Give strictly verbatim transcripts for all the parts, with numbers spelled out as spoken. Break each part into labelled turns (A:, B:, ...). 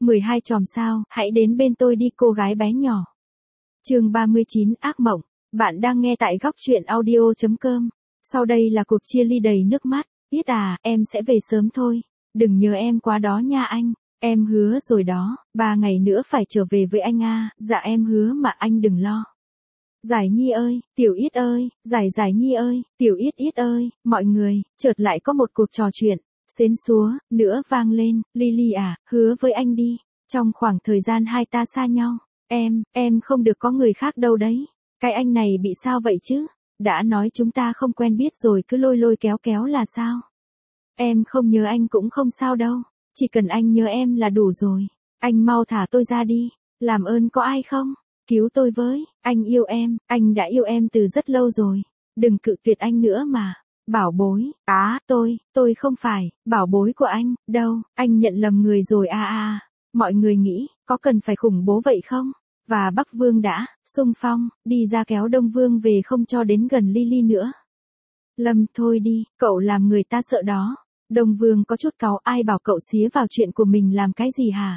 A: mười hai chòm sao, hãy đến bên tôi đi cô gái bé nhỏ. Chương ba mươi chín ác mộng. Bạn đang nghe tại góc truyện audio chấm com. Sau đây là cuộc chia ly đầy nước mắt. Biết à, em sẽ về sớm thôi. Đừng nhớ em quá đó nha anh. Em hứa rồi đó, ba ngày nữa phải trở về với anh à, dạ em hứa mà anh đừng lo. Giải Nhi ơi, Tiểu Yết ơi, Giải Giải Nhi ơi, Tiểu Yết Yết ơi, mọi người, chợt lại có một cuộc trò chuyện, xến xúa, nữa vang lên, Lily à, hứa với anh đi, trong khoảng thời gian hai ta xa nhau, em, em không được có người khác đâu đấy, cái anh này bị sao vậy chứ, đã nói chúng ta không quen biết rồi cứ lôi lôi kéo kéo là sao? Em không nhớ anh cũng không sao đâu, chỉ cần anh nhớ em là đủ rồi, anh mau thả tôi ra đi, làm ơn có ai không? Cứu tôi với, anh yêu em, anh đã yêu em từ rất lâu rồi, đừng cự tuyệt anh nữa mà. Bảo bối, á, tôi, tôi không phải, bảo bối của anh, đâu, anh nhận lầm người rồi à à, mọi người nghĩ, có cần phải khủng bố vậy không? Và Bắc Vương đã, xung phong, đi ra kéo Đông Vương về không cho đến gần Lily nữa. Lâm, thôi đi, cậu làm người ta sợ đó. Đông Vương có chút cáu, ai bảo cậu xía vào chuyện của mình làm cái gì hả?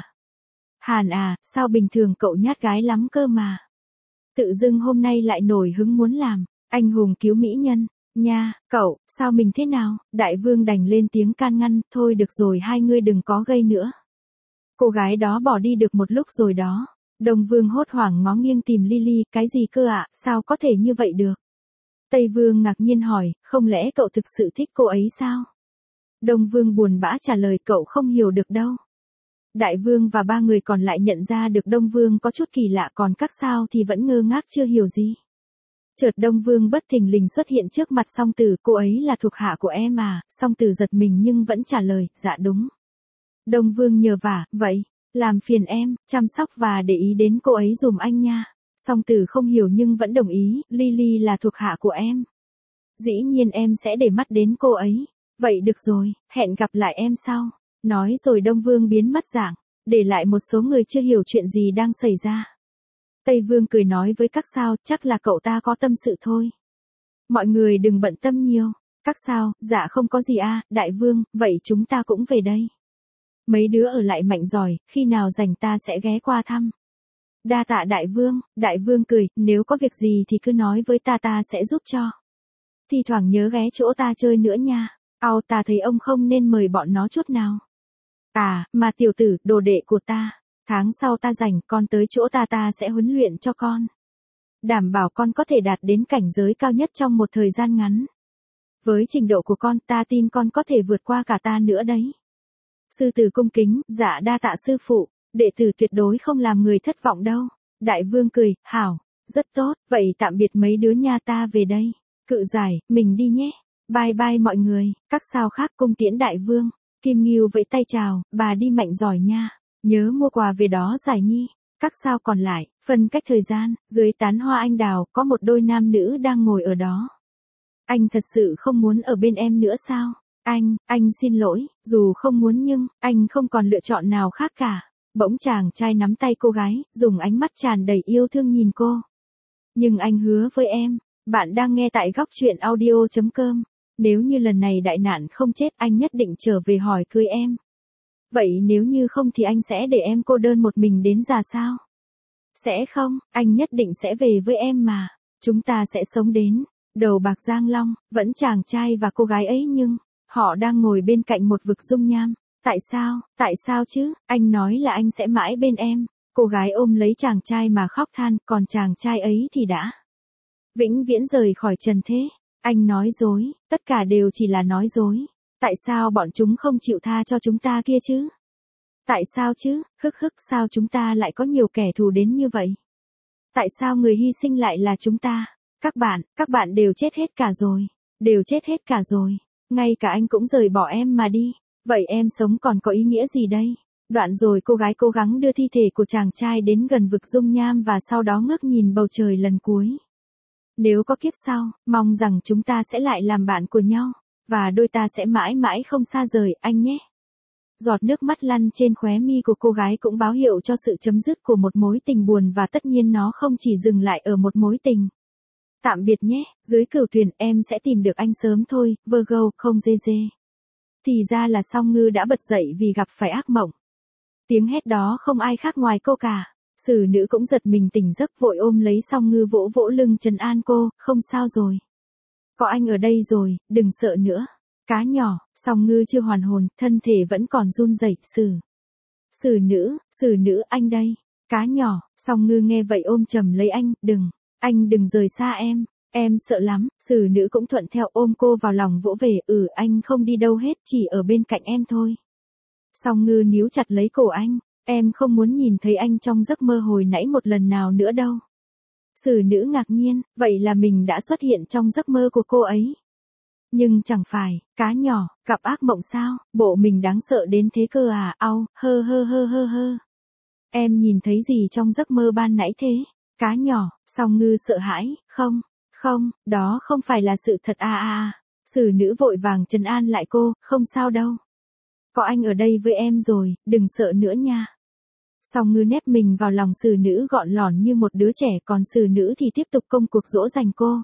A: Hàn à, sao bình thường cậu nhát gái lắm cơ mà. Tự dưng hôm nay lại nổi hứng muốn làm, anh hùng cứu mỹ nhân, nha, cậu, sao mình thế nào? Đại vương đành lên tiếng can ngăn, thôi được rồi hai ngươi đừng có gây nữa. Cô gái đó bỏ đi được một lúc rồi đó. Đông Vương hốt hoảng ngó nghiêng tìm Lily, cái gì cơ ạ, sao có thể như vậy được? Tây Vương ngạc nhiên hỏi, không lẽ cậu thực sự thích cô ấy sao? Đông Vương buồn bã trả lời, cậu không hiểu được đâu. Đại vương và ba người còn lại nhận ra được Đông Vương có chút kỳ lạ, còn các sao thì vẫn ngơ ngác chưa hiểu gì. Chợt Đông Vương bất thình lình xuất hiện trước mặt Song Tử, cô ấy là thuộc hạ của em à? Song Tử giật mình nhưng vẫn trả lời, dạ đúng. Đông Vương nhờ vả, vậy, làm phiền em, chăm sóc và để ý đến cô ấy dùm anh nha. Song Tử không hiểu nhưng vẫn đồng ý, Lily là thuộc hạ của em. Dĩ nhiên em sẽ để mắt đến cô ấy. Vậy được rồi, hẹn gặp lại em sau. Nói rồi Đông Vương biến mất dạng, để lại một số người chưa hiểu chuyện gì đang xảy ra. Tây Vương cười nói với các sao, chắc là cậu ta có tâm sự thôi. Mọi người đừng bận tâm nhiều. Các sao, dạ không có gì a, Đại Vương, vậy chúng ta cũng về đây. Mấy đứa ở lại mạnh giỏi, khi nào rảnh ta sẽ ghé qua thăm. Đa tạ Đại Vương, Đại Vương cười, nếu có việc gì thì cứ nói với ta, ta sẽ giúp cho. Thi thoảng nhớ ghé chỗ ta chơi nữa nha. Ao, ta thấy ông không nên mời bọn nó chút nào. À, mà tiểu tử, đồ đệ của ta, tháng sau ta rảnh, con tới chỗ ta ta sẽ huấn luyện cho con. Đảm bảo con có thể đạt đến cảnh giới cao nhất trong một thời gian ngắn. Với trình độ của con, ta tin con có thể vượt qua cả ta nữa đấy. Sư tử cung kính, dạ đa tạ sư phụ, đệ tử tuyệt đối không làm người thất vọng đâu. Đại Vương cười, hảo, rất tốt, vậy tạm biệt mấy đứa nha, ta về đây. Cự Giải, mình đi nhé. Bye bye mọi người, các sao khác cung tiễn Đại Vương. Kim Ngưu vẫy tay chào, bà đi mạnh giỏi nha, nhớ mua quà về đó Giải Nhi. Các sao còn lại, phân cách thời gian, dưới tán hoa anh đào, có một đôi nam nữ đang ngồi ở đó. Anh thật sự không muốn ở bên em nữa sao? Anh, anh xin lỗi, dù không muốn nhưng, anh không còn lựa chọn nào khác cả. Bỗng chàng trai nắm tay cô gái, dùng ánh mắt tràn đầy yêu thương nhìn cô. Nhưng anh hứa với em, bạn đang nghe tại góc truyện audio chấm com. Nếu như lần này đại nạn không chết, anh nhất định trở về hỏi cưới em. Vậy nếu như không thì anh sẽ để em cô đơn một mình đến già sao? Sẽ không, anh nhất định sẽ về với em mà. Chúng ta sẽ sống đến đầu bạc giang long, vẫn chàng trai và cô gái ấy nhưng, họ đang ngồi bên cạnh một vực dung nham. Tại sao, tại sao chứ, anh nói là anh sẽ mãi bên em. Cô gái ôm lấy chàng trai mà khóc than, còn chàng trai ấy thì đã vĩnh viễn rời khỏi trần thế. Anh nói dối, tất cả đều chỉ là nói dối. Tại sao bọn chúng không chịu tha cho chúng ta kia chứ? Tại sao chứ, hức hức sao chúng ta lại có nhiều kẻ thù đến như vậy? Tại sao người hy sinh lại là chúng ta? Các bạn, các bạn đều chết hết cả rồi. Đều chết hết cả rồi. Ngay cả anh cũng rời bỏ em mà đi. Vậy em sống còn có ý nghĩa gì đây? Đoạn rồi cô gái cố gắng đưa thi thể của chàng trai đến gần vực dung nham và sau đó ngước nhìn bầu trời lần cuối. Nếu có kiếp sau, mong rằng chúng ta sẽ lại làm bạn của nhau, và đôi ta sẽ mãi mãi không xa rời, anh nhé. Giọt nước mắt lăn trên khóe mi của cô gái cũng báo hiệu cho sự chấm dứt của một mối tình buồn, và tất nhiên nó không chỉ dừng lại ở một mối tình. Tạm biệt nhé, dưới cửu thuyền em sẽ tìm được anh sớm thôi, Virgo, không dê dê. Thì ra là Song Ngư đã bật dậy vì gặp phải ác mộng. Tiếng hét đó không ai khác ngoài cô cả. Sử nữ cũng giật mình tỉnh giấc vội ôm lấy Song Ngư vỗ vỗ lưng trấn an cô, không sao rồi. Có anh ở đây rồi, đừng sợ nữa. Cá nhỏ, Song Ngư chưa hoàn hồn, thân thể vẫn còn run rẩy. Sử. Sử nữ, sử nữ anh đây. Cá nhỏ, Song Ngư nghe vậy ôm chầm lấy anh, đừng, anh đừng rời xa em, em sợ lắm. Sử nữ cũng thuận theo ôm cô vào lòng vỗ về, ừ anh không đi đâu hết, chỉ ở bên cạnh em thôi. Song Ngư níu chặt lấy cổ anh, em không muốn nhìn thấy anh trong giấc mơ hồi nãy một lần nào nữa đâu. Sử nữ ngạc nhiên, vậy là mình đã xuất hiện trong giấc mơ của cô ấy. Nhưng chẳng phải, cá nhỏ, gặp ác mộng sao, bộ mình đáng sợ đến thế cơ à, au, hơ hơ hơ hơ hơ. Em nhìn thấy gì trong giấc mơ ban nãy thế? Cá nhỏ, Song Ngư sợ hãi, không, không, đó không phải là sự thật à à à. Sử nữ vội vàng trấn an lại cô, không sao đâu. Có anh ở đây với em rồi, đừng sợ nữa nha. Song Ngư nép mình vào lòng sử nữ gọn lỏn như một đứa trẻ, còn sử nữ thì tiếp tục công cuộc dỗ dành cô.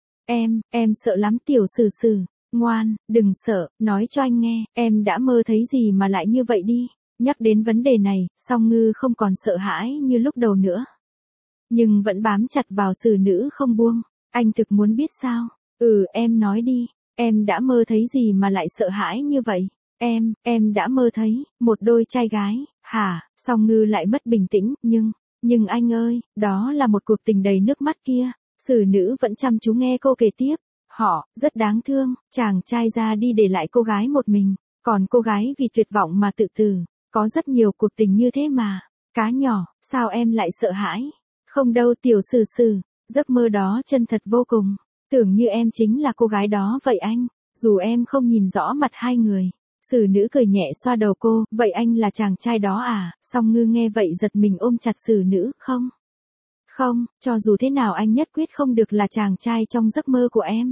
A: Em, em sợ lắm tiểu sử sử, ngoan, đừng sợ, nói cho anh nghe, em đã mơ thấy gì mà lại như vậy đi. Nhắc đến vấn đề này, Song Ngư không còn sợ hãi như lúc đầu nữa. Nhưng vẫn bám chặt vào sử nữ không buông. Anh thực muốn biết sao? Ừ, em nói đi, em đã mơ thấy gì mà lại sợ hãi như vậy? Em, em đã mơ thấy, một đôi trai gái, hả? Song Ngư lại mất bình tĩnh, nhưng, nhưng anh ơi, đó là một cuộc tình đầy nước mắt kia. Sử nữ vẫn chăm chú nghe cô kể tiếp. Họ, rất đáng thương, chàng trai ra đi để lại cô gái một mình, còn cô gái vì tuyệt vọng mà tự tử. Có rất nhiều cuộc tình như thế mà. Cá nhỏ, sao em lại sợ hãi? Không đâu tiểu sử sử, giấc mơ đó chân thật vô cùng. Tưởng như em chính là cô gái đó vậy anh, dù em không nhìn rõ mặt hai người. Sử nữ cười nhẹ xoa đầu cô, vậy anh là chàng trai đó à? Song Ngư nghe vậy giật mình ôm chặt sử nữ, không. Không, cho dù thế nào anh nhất quyết không được là chàng trai trong giấc mơ của em.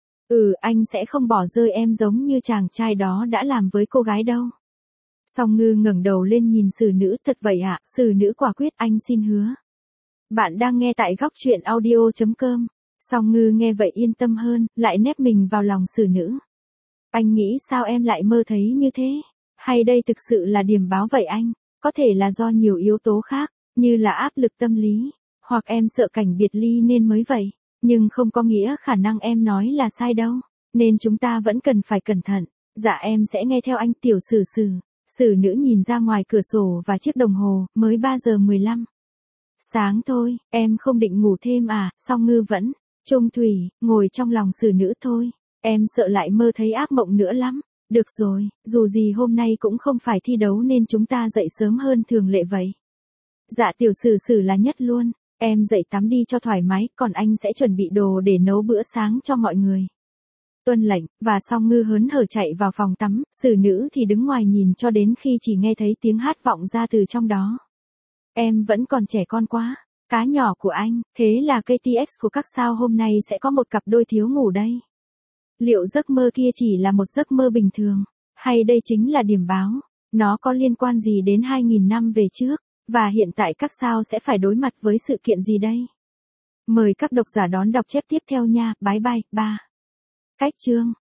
A: Ừ, anh sẽ không bỏ rơi em giống như chàng trai đó đã làm với cô gái đâu. Song Ngư ngẩng đầu lên nhìn sử nữ, thật vậy ạ, à? Sử nữ quả quyết, anh xin hứa. Bạn đang nghe tại góc truyện audio chấm com. Song Ngư nghe vậy yên tâm hơn, lại nép mình vào lòng sử nữ. Anh nghĩ sao em lại mơ thấy như thế? Hay đây thực sự là điềm báo vậy anh? Có thể là do nhiều yếu tố khác, như là áp lực tâm lý, hoặc em sợ cảnh biệt ly nên mới vậy. Nhưng không có nghĩa khả năng em nói là sai đâu, nên chúng ta vẫn cần phải cẩn thận. Dạ em sẽ nghe theo anh tiểu sử sử. Sử nữ nhìn ra ngoài cửa sổ và chiếc đồng hồ, mới ba giờ mười lăm. Sáng thôi, em không định ngủ thêm à? Song Ngư vẫn, trung thủy, ngồi trong lòng sử nữ thôi. Em sợ lại mơ thấy ác mộng nữa lắm. Được rồi, dù gì hôm nay cũng không phải thi đấu nên chúng ta dậy sớm hơn thường lệ vậy. Dạ tiểu sử sử là nhất luôn. Em dậy tắm đi cho thoải mái, còn anh sẽ chuẩn bị đồ để nấu bữa sáng cho mọi người. Tuân lệnh, và Song Ngư hớn hở chạy vào phòng tắm, sử nữ thì đứng ngoài nhìn cho đến khi chỉ nghe thấy tiếng hát vọng ra từ trong đó. Em vẫn còn trẻ con quá, cá nhỏ của anh, thế là ca tê ích của các sao hôm nay sẽ có một cặp đôi thiếu ngủ đây. Liệu giấc mơ kia chỉ là một giấc mơ bình thường, hay đây chính là điểm báo, nó có liên quan gì đến hai nghìn năm về trước, và hiện tại các sao sẽ phải đối mặt với sự kiện gì đây? Mời các độc giả đón đọc chép tiếp theo nha, bye bye, ba. Cách chương